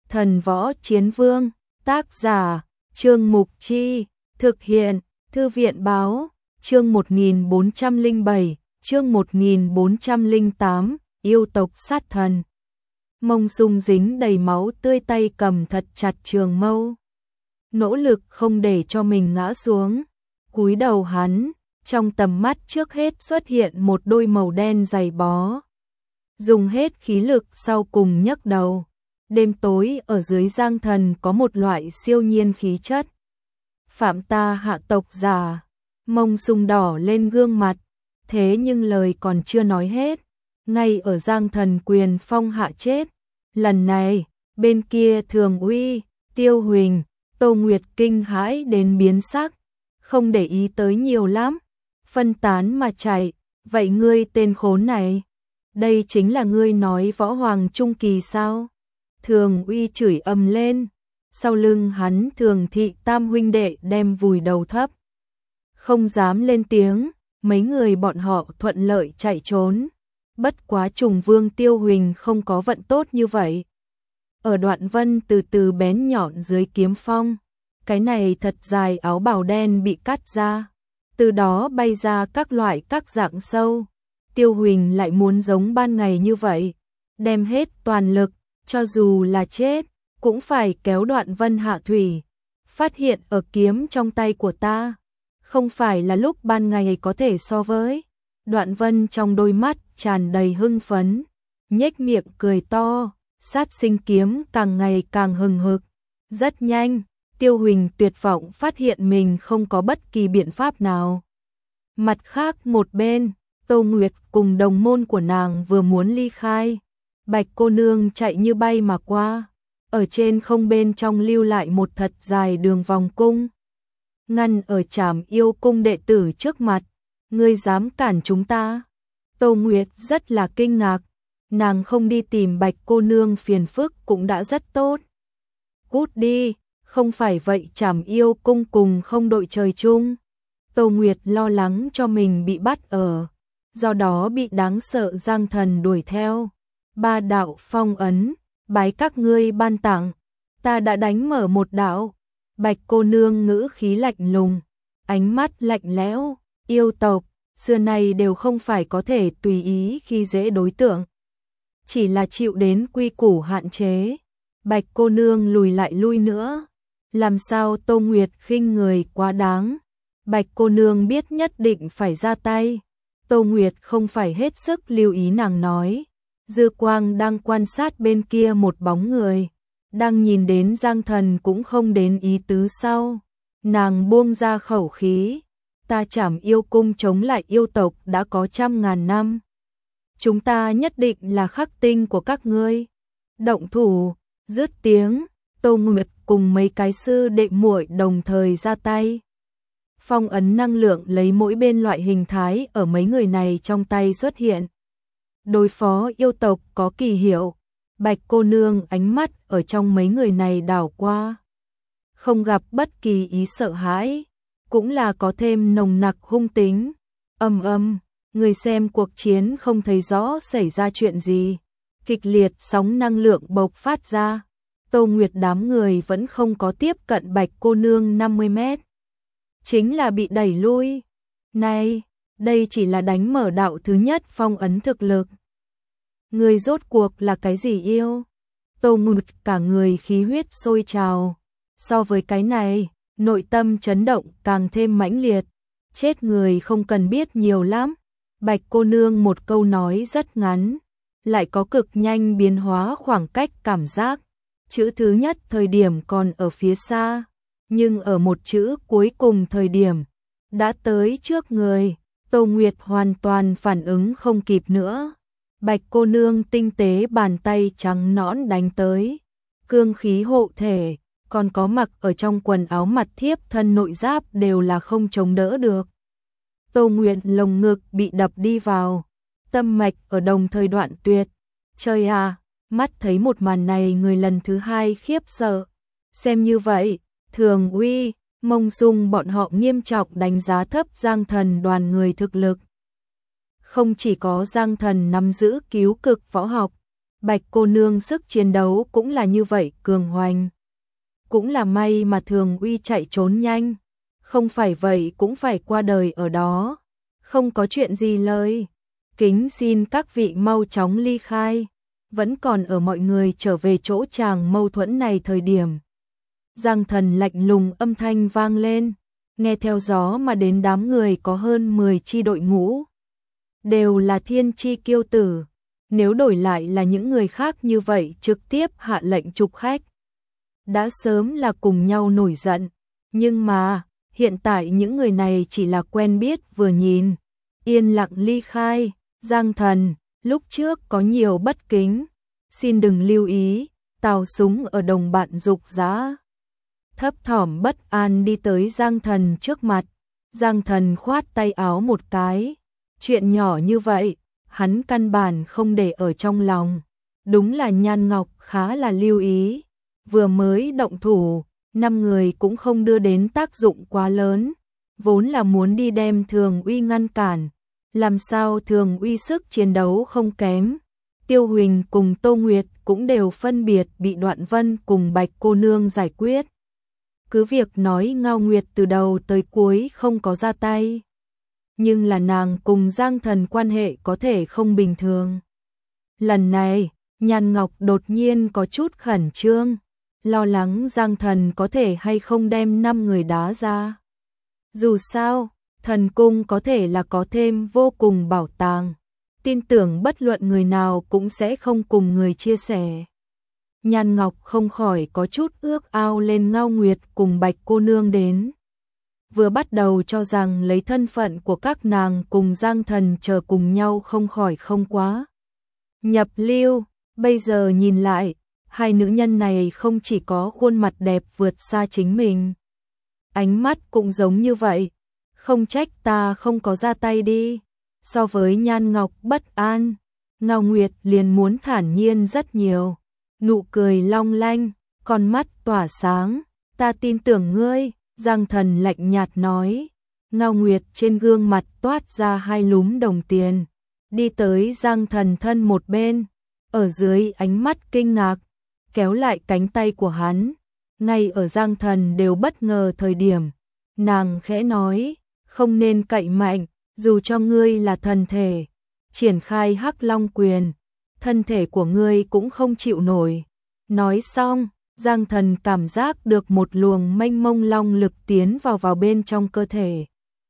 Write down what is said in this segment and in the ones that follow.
Thần Võ Chiến Vương, tác giả, Trương Mục Chi, thực hiện, Thư viện Báo, chương 1407, chương 1408, yêu tộc sát thần. Mông Sung dính đầy máu tươi, tay cầm thật chặt trường mâu, nỗ lực không để cho mình ngã xuống. Cúi đầu hắn, trong tầm mắt trước hết xuất hiện một đôi màu đen dày bó. Dùng hết khí lực sau cùng nhấc đầu. Đêm tối ở dưới Giang Thần có một loại siêu nhiên khí chất. Phạm ta hạ tộc giả. Mông Sung đỏ lên gương mặt, thế nhưng lời còn chưa nói hết, ngay ở Giang Thần quyền phong hạ chết. Lần này, bên kia Thường Uy, Tiêu Huỳnh, Tô Nguyệt kinh hãi đến biến sắc, không để ý tới nhiều lắm, phân tán mà chạy. Vậy ngươi tên khốn này, đây chính là ngươi nói võ hoàng trung kỳ sao? Thường Uy chửi ầm lên, sau lưng hắn Thường thị tam huynh đệ đem vùi đầu thấp, không dám lên tiếng. Mấy người bọn họ thuận lợi chạy trốn, bất quá Trùng Vương Tiêu Huỳnh không có vận tốt như vậy. Ở Đoạn Vân từ từ bén nhọn dưới kiếm phong, cái này thật dài áo bào đen bị cắt ra, từ đó bay ra các loại các dạng sâu. Tiêu Huỳnh lại muốn giống ban ngày như vậy, đem hết toàn lực, cho dù là chết, cũng phải kéo Đoạn Vân hạ thủy. Phát hiện ở kiếm trong tay của ta, không phải là lúc ban ngày có thể so với. Đoạn Vân trong đôi mắt tràn đầy hưng phấn, nhếch miệng cười to, sát sinh kiếm càng ngày càng hừng hực. Rất nhanh, Tiêu Huỳnh tuyệt vọng phát hiện mình không có bất kỳ biện pháp nào. Mặt khác một bên, Tô Nguyệt cùng đồng môn của nàng vừa muốn ly khai, Bạch cô nương chạy như bay mà qua, ở trên không bên trong lưu lại một thật dài đường vòng cung, ngăn ở Trảm Yêu cung đệ tử trước mặt. Ngươi dám cản chúng ta? Tô Nguyệt rất là kinh ngạc, nàng không đi tìm Bạch cô nương phiền phức cũng đã rất tốt. Cút đi, không phải vậy Trảm Yêu cung cùng không đội trời chung. Tô Nguyệt lo lắng cho mình bị bắt ở, do đó bị đáng sợ Giang Thần đuổi theo. Ba đạo phong ấn, bái các ngươi ban tặng, ta đã đánh mở một đạo. Bạch cô nương ngữ khí lạnh lùng, ánh mắt lạnh lẽo. Yêu tộc xưa nay đều không phải có thể tùy ý khi dễ đối tượng, chỉ là chịu đến quy củ hạn chế. Bạch cô nương lùi lại lui nữa, làm sao Tô Nguyệt khinh người quá đáng. Bạch cô nương biết nhất định phải ra tay. Tô Nguyệt không phải hết sức lưu ý nàng nói. Dư quang đang quan sát bên kia một bóng người, đang nhìn đến Giang Thần cũng không đến ý tứ sau. Nàng buông ra khẩu khí, ta Trảm Yêu cung chống lại yêu tộc đã có trăm ngàn năm, chúng ta nhất định là khắc tinh của các ngươi. Động thủ. Dứt tiếng, Tô Nguyệt cùng mấy cái sư đệ muội đồng thời ra tay. Phong ấn năng lượng lấy mỗi bên loại hình thái ở mấy người này trong tay xuất hiện. Đối phó yêu tộc có kỳ hiệu. Bạch cô nương ánh mắt ở trong mấy người này đảo qua, không gặp bất kỳ ý sợ hãi, cũng là có thêm nồng nặc hung tính. Người xem cuộc chiến không thấy rõ xảy ra chuyện gì. Kịch liệt sóng năng lượng bộc phát ra. Tô Nguyệt đám người vẫn không có tiếp cận Bạch cô nương 50 mét, chính là bị đẩy lui. Này, đây chỉ là đánh mở đạo thứ nhất phong ấn thực lực. Người rốt cuộc là cái gì yêu? Tô Nguyệt cả người khí huyết sôi trào. So với cái này, nội tâm chấn động càng thêm mãnh liệt. Chết người không cần biết nhiều lắm. Bạch cô nương một câu nói rất ngắn, lại có cực nhanh biến hóa khoảng cách cảm giác. Chữ thứ nhất thời điểm còn ở phía xa, nhưng ở một chữ cuối cùng thời điểm đã tới trước người. Tô Nguyệt hoàn toàn phản ứng không kịp nữa. Bạch cô nương tinh tế bàn tay trắng nõn đánh tới, cương khí hộ thể, còn có mặc ở trong quần áo mặt thiếp thân nội giáp đều là không chống đỡ được. Tô Nguyệt lồng ngực bị đập đi vào, tâm mạch ở đồng thời đoạn tuyệt. Trời à, mắt thấy một màn này người lần thứ hai khiếp sợ. Xem như vậy, Thường Uy, Mông Sung bọn họ nghiêm trọng đánh giá thấp Giang Thần đoàn người thực lực. Không chỉ có Giang Thần nắm giữ cứu cực võ học, Bạch cô nương sức chiến đấu cũng là như vậy cường hoành. Cũng là may mà Thường Uy chạy trốn nhanh, không phải vậy cũng phải qua đời ở đó. Không có chuyện gì lời, kính xin các vị mau chóng ly khai. Vẫn còn ở mọi người trở về chỗ chàng mâu thuẫn này thời điểm. Giang Thần lạnh lùng âm thanh vang lên, nghe theo gió mà đến đám người có hơn 10 chi đội ngũ. Đều là thiên chi kiêu tử, nếu đổi lại là những người khác như vậy trực tiếp hạ lệnh trục khách. Đã sớm là cùng nhau nổi giận, nhưng mà hiện tại những người này chỉ là quen biết vừa nhìn, yên lặng ly khai. Giang Thần, lúc trước có nhiều bất kính, xin đừng lưu ý. Tào Súng ở đồng bạn dục dã, thấp thỏm bất an đi tới Giang Thần trước mặt. Giang Thần khoát tay áo một cái, chuyện nhỏ như vậy, hắn căn bản không để ở trong lòng. Đúng là Nhan Ngọc khá là lưu ý, vừa mới động thủ, 5 người cũng không đưa đến tác dụng quá lớn, vốn là muốn đi đem Thường Uy ngăn cản, làm sao Thường Uy sức chiến đấu không kém. Tiêu Huỳnh cùng Tô Nguyệt cũng đều phân biệt bị Đoạn Vân cùng Bạch cô nương giải quyết. Cứ việc nói Ngao Nguyệt từ đầu tới cuối không có ra tay, nhưng là nàng cùng Giang Thần quan hệ có thể không bình thường. Lần này, Nhan Ngọc đột nhiên có chút khẩn trương, lo lắng Giang Thần có thể hay không đem 5 người đá ra. Dù sao, thần cung có thể là có thêm vô cùng bảo tàng, tin tưởng bất luận người nào cũng sẽ không cùng người chia sẻ. Nhan Ngọc không khỏi có chút ước ao lên Ngao Nguyệt cùng Bạch cô nương đến. Vừa bắt đầu cho rằng lấy thân phận của các nàng cùng Giang Thần chờ cùng nhau không khỏi không quá nhập lưu, bây giờ nhìn lại, hai nữ nhân này không chỉ có khuôn mặt đẹp vượt xa chính mình, ánh mắt cũng giống như vậy, không trách ta không có ra tay đi. So với Nhan Ngọc bất an, Ngao Nguyệt liền muốn thản nhiên rất nhiều, nụ cười long lanh, con mắt tỏa sáng, ta tin tưởng ngươi. Giang Thần lạnh nhạt nói. Ngao Nguyệt trên gương mặt toát ra 2 lúm đồng tiền, đi tới Giang Thần thân một bên, ở dưới ánh mắt kinh ngạc, kéo lại cánh tay của hắn. Ngay ở Giang Thần đều bất ngờ thời điểm, nàng khẽ nói, không nên cậy mạnh, dù cho ngươi là thần thể, triển khai Hắc Long quyền, thân thể của ngươi cũng không chịu nổi. Nói xong, Giang Thần cảm giác được một luồng mênh mông long lực tiến vào bên trong cơ thể.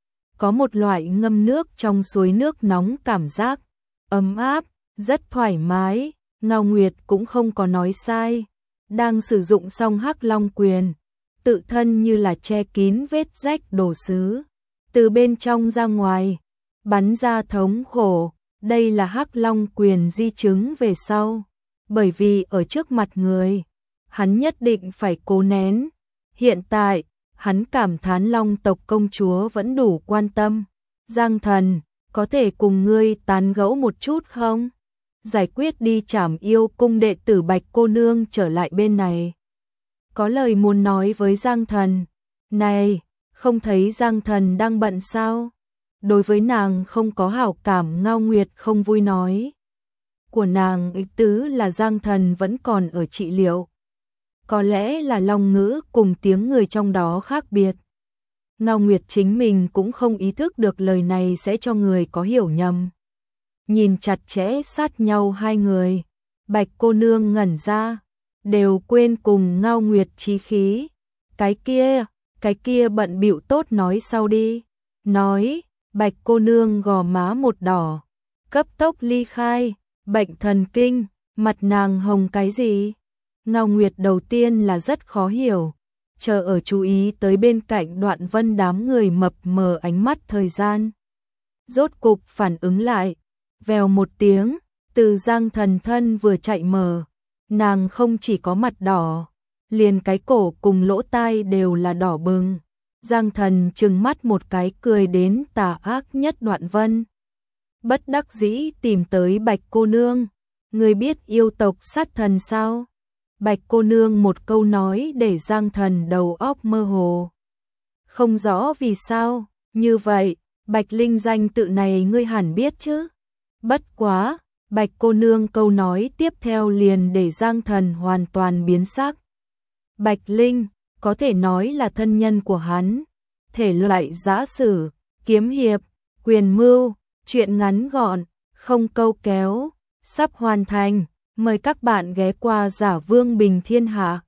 Có một loại ngâm nước trong suối nước nóng cảm giác ấm áp, rất thoải mái. Ngao Nguyệt cũng không có nói sai, đang sử dụng xong Hắc Long quyền, tự thân như là che kín vết rách đồ sứ, từ bên trong ra ngoài, bắn ra thống khổ. Đây là Hắc Long quyền di chứng về sau, bởi vì ở trước mặt người, hắn nhất định phải cố nén. Hiện tại, hắn cảm thán Long tộc công chúa vẫn đủ quan tâm. Giang Thần, có thể cùng ngươi tán gẫu một chút không? Giải quyết đi Trảm Yêu cung đệ tử Bạch cô nương trở lại bên này. Có lời muốn nói với Giang Thần. Này, không thấy Giang Thần đang bận sao? Đối với nàng không có hảo cảm. Ngao Nguyệt không vui nói. Của nàng ý tứ là Giang Thần vẫn còn ở trị liệu. Có lẽ là long ngữ cùng tiếng người trong đó khác biệt. Ngao Nguyệt chính mình cũng không ý thức được lời này sẽ cho người có hiểu nhầm. Nhìn chặt chẽ sát nhau hai người, Bạch cô nương ngẩn ra, đều quên cùng Ngao Nguyệt chí khí. Cái kia bận bịu tốt nói sau đi. Nói, Bạch cô nương gò má một đỏ, cấp tốc ly khai. Bệnh thần kinh, mặt nàng hồng cái gì? Ngao Nguyệt đầu tiên là rất khó hiểu, chờ ở chú ý tới bên cạnh Đoạn Vân đám người mập mờ ánh mắt thời gian. Rốt cục phản ứng lại, vèo một tiếng, từ Giang Thần thân vừa chạy mở, nàng không chỉ có mặt đỏ, liền cái cổ cùng lỗ tai đều là đỏ bừng. Giang Thần trừng mắt một cái cười đến tà ác nhất. Đoạn Vân bất đắc dĩ tìm tới Bạch cô nương, người biết yêu tộc sát thần sao? Bạch cô nương một câu nói để Giang Thần đầu óc mơ hồ. Không rõ vì sao, như vậy, Bạch Linh danh tự này ngươi hẳn biết chứ? Bất quá, Bạch cô nương câu nói tiếp theo liền để Giang Thần hoàn toàn biến sắc. Bạch Linh, có thể nói là thân nhân của hắn, thể loại giã sử, kiếm hiệp, quyền mưu, truyện ngắn gọn, không câu kéo, sắp hoàn thành, mời các bạn ghé qua Giả Vương Bình Thiên Hạ.